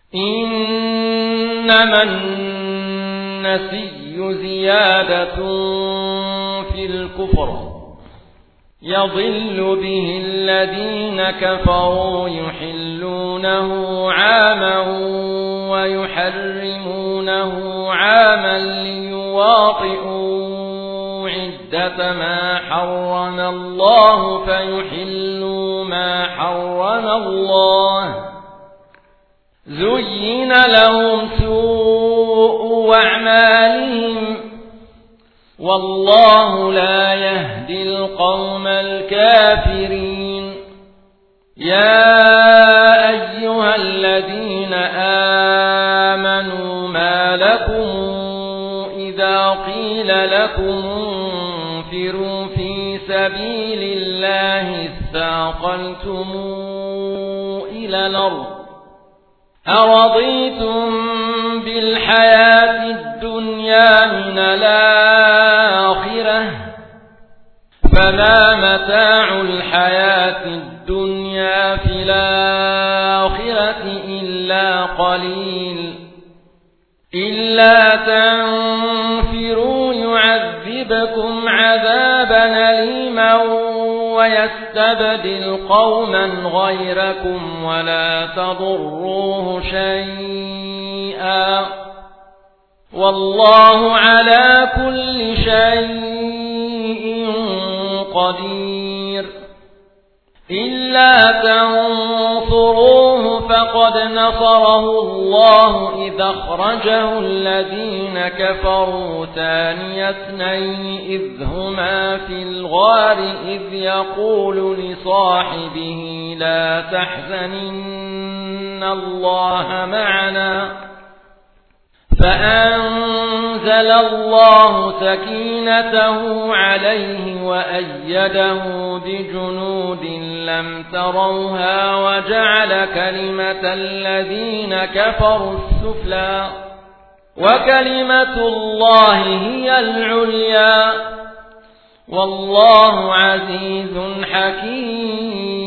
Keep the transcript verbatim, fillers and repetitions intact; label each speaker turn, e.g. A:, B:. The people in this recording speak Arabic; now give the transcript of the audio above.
A: إنما النسي زيادة في الكفر يضل به الذين كفروا يحلونه عاما ويحرمونه عاما ليواطئوا عدة ما حرم الله فيحلوا ما حرم الله زين لهم سوء أعمالهم والله لا يهدي القوم الكافرين. يا أيها الذين آمنوا ما لكم إذا قيل لكم انفروا في سبيل الله اثاقلتم إلى الأرض أرضيتم بالحياة الدنيا من الآخرة فما متاع الحياة الدنيا في الآخرة إلا قليل إلا تنفروا يعذبكم عذابا أليما ويستبدل قوما غيركم ولا تضروه شيئا والله على كل شيء قدير. إلا تنصروه فقد نصره الله إذ أخرجه الذين كفروا ثاني اثنين إذ هما في الغار إذ يقول لصاحبه لا تحزن إن الله معنا فأنزل الله سكينته عليه وأيده بجنود لم تروها وجعل كلمة الذين كفروا السفلى وكلمة الله هي العليا والله عزيز حكيم.